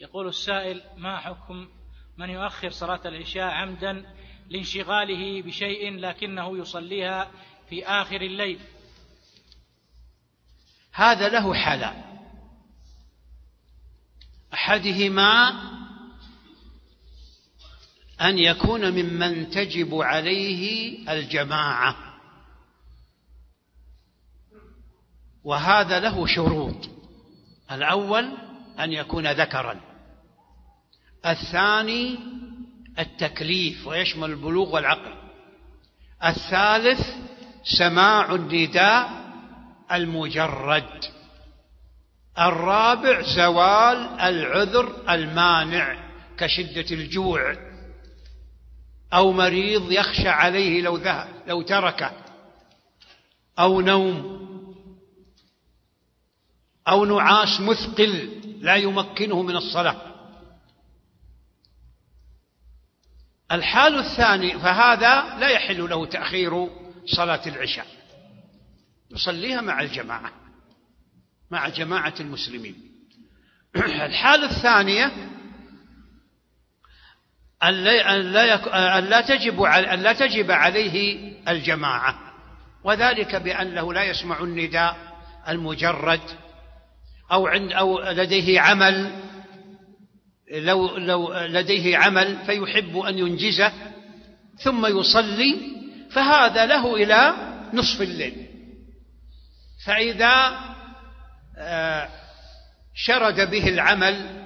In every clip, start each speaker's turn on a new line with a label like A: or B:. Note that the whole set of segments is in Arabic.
A: يقول السائل: ما حكم من يؤخر صلاة العشاء عمدا لانشغاله بشيء لكنه يصليها في آخر الليل؟
B: هذا له حالان: أحدهما أن يكون ممن تجب عليه الجماعة، وهذا له شروط: الأول أن يكون ذكرا، الثاني التكليف ويشمل البلوغ والعقل، الثالث سماع النداء المجرد، الرابع زوال العذر المانع كشدة الجوع أو مريض يخشى عليه لو تركه، أو نوم، أو نعاس مثقل لا يمكنه من الصلاة. الحال الثاني فهذا لا يحل له تأخير صلاة العشاء، يصليها مع الجماعة، مع جماعة المسلمين. الحال الثانية أن لا تجب عليه الجماعة، وذلك بأنه لا يسمع النداء المجرد، أو لديه عمل، لو لديه عمل فيحب أن ينجزه ثم يصلي، فهذا له إلى نصف الليل. فإذا شرد به العمل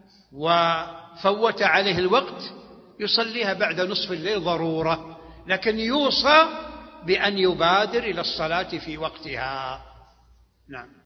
B: وفوت عليه الوقت يصليها بعد نصف الليل ضرورة، لكن يوصى بأن يبادر إلى الصلاة في وقتها. نعم.